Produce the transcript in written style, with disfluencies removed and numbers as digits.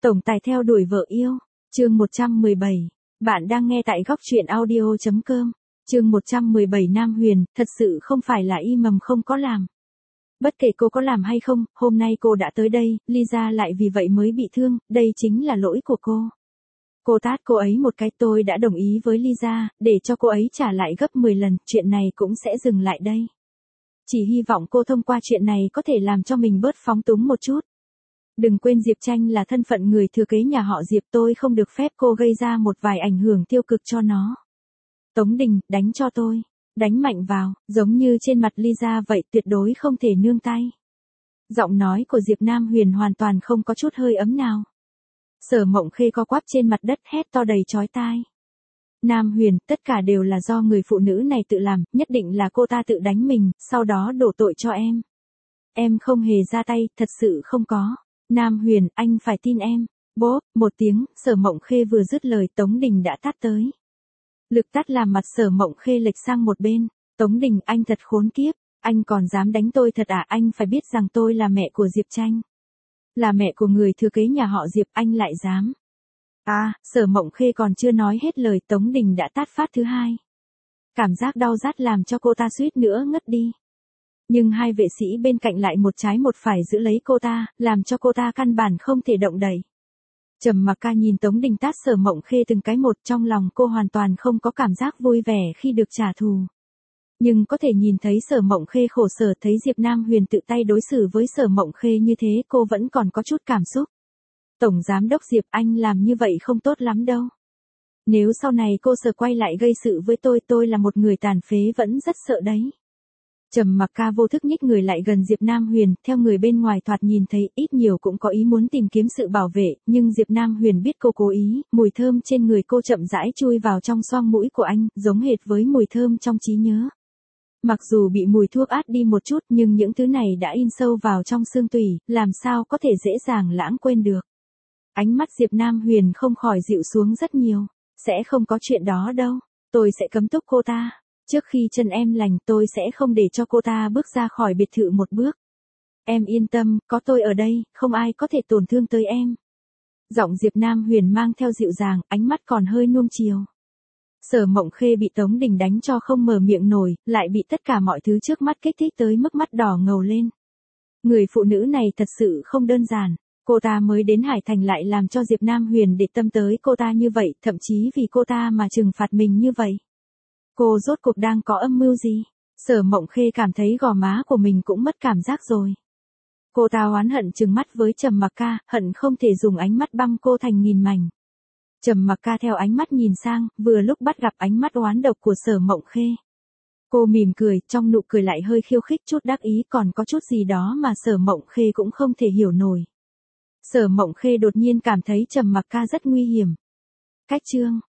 Tổng tài theo đuổi vợ yêu, chương 117. Bạn đang nghe tại góc truyện audio.com. Chương 117 Nam Huyền, thật sự không phải là y mầm không có làm. Bất kể cô có làm hay không, hôm nay cô đã tới đây, Lisa lại vì vậy mới bị thương, đây chính là lỗi của cô. Cô tát cô ấy một cái, tôi đã đồng ý với Lisa, để cho cô ấy trả lại gấp 10 lần, chuyện này cũng sẽ dừng lại đây. Chỉ hy vọng cô thông qua chuyện này có thể làm cho mình bớt phóng túng một chút. Đừng quên Diệp Tranh là thân phận người thừa kế nhà họ Diệp, tôi không được phép cô gây ra một vài ảnh hưởng tiêu cực cho nó. Tống Đình, đánh cho tôi. Đánh mạnh vào, giống như trên mặt Lisa vậy, tuyệt đối không thể nương tay. Giọng nói của Diệp Nam Huyền hoàn toàn không có chút hơi ấm nào. Sở Mộng Khê co quắp trên mặt đất hét to đầy chói tai. Nam Huyền, tất cả đều là do người phụ nữ này tự làm, nhất định là cô ta tự đánh mình, sau đó đổ tội cho em. Em không hề ra tay, thật sự không có. Nam Huyền, anh phải tin em. Bốp, một tiếng, Sở Mộng Khê vừa dứt lời Tống Đình đã tát tới. Lực tát làm mặt Sở Mộng Khê lệch sang một bên. Tống Đình, anh thật khốn kiếp, anh còn dám đánh tôi thật à? Anh phải biết rằng tôi là mẹ của Diệp Tranh. Là mẹ của người thừa kế nhà họ Diệp, anh lại dám. À, Sở Mộng Khê còn chưa nói hết lời, Tống Đình đã tát phát thứ hai. Cảm giác đau rát làm cho cô ta suýt nữa ngất đi. Nhưng hai vệ sĩ bên cạnh lại một trái một phải giữ lấy cô ta, làm cho cô ta căn bản không thể động đậy. Trầm Mặc Ca nhìn Tống Đình tát Sở Mộng Khê từng cái một, trong lòng cô hoàn toàn không có cảm giác vui vẻ khi được trả thù. Nhưng có thể nhìn thấy Sở Mộng Khê khổ sở, thấy Diệp Nam Huyền tự tay đối xử với Sở Mộng Khê như thế, cô vẫn còn có chút cảm xúc. Tổng giám đốc Diệp, anh làm như vậy không tốt lắm đâu. Nếu sau này cô sợ quay lại gây sự với tôi là một người tàn phế vẫn rất sợ đấy. Trầm Mặc Ca vô thức nhích người lại gần Diệp Nam Huyền, theo người bên ngoài thoạt nhìn thấy ít nhiều cũng có ý muốn tìm kiếm sự bảo vệ, nhưng Diệp Nam Huyền biết cô cố ý, mùi thơm trên người cô chậm rãi chui vào trong xoang mũi của anh, giống hệt với mùi thơm trong trí nhớ. Mặc dù bị mùi thuốc át đi một chút, nhưng những thứ này đã in sâu vào trong xương tủy, làm sao có thể dễ dàng lãng quên được. Ánh mắt Diệp Nam Huyền không khỏi dịu xuống rất nhiều. Sẽ không có chuyện đó đâu, tôi sẽ cấm túc cô ta. Trước khi chân em lành, tôi sẽ không để cho cô ta bước ra khỏi biệt thự một bước. Em yên tâm, có tôi ở đây, không ai có thể tổn thương tới em. Giọng Diệp Nam Huyền mang theo dịu dàng, ánh mắt còn hơi nuông chiều. Sở Mộng Khê bị Tống Đình đánh cho không mở miệng nổi, lại bị tất cả mọi thứ trước mắt kích thích tới mức mắt đỏ ngầu lên. Người phụ nữ này thật sự không đơn giản. Cô ta mới đến Hải Thành lại làm cho Diệp Nam Huyền để tâm tới cô ta như vậy, thậm chí vì cô ta mà trừng phạt mình như vậy. Cô rốt cuộc đang có âm mưu gì? Sở Mộng Khê cảm thấy gò má của mình cũng mất cảm giác rồi. Cô ta oán hận trừng mắt với Trầm Mặc Ca, hận không thể dùng ánh mắt băm cô thành nghìn mảnh. Trầm Mặc Ca theo ánh mắt nhìn sang, vừa lúc bắt gặp ánh mắt oán độc của Sở Mộng Khê. Cô mỉm cười, trong nụ cười lại hơi khiêu khích chút đắc ý, còn có chút gì đó mà Sở Mộng Khê cũng không thể hiểu nổi. Sở Mộng Khê đột nhiên cảm thấy Trầm Mặc Ca rất nguy hiểm. Cách chương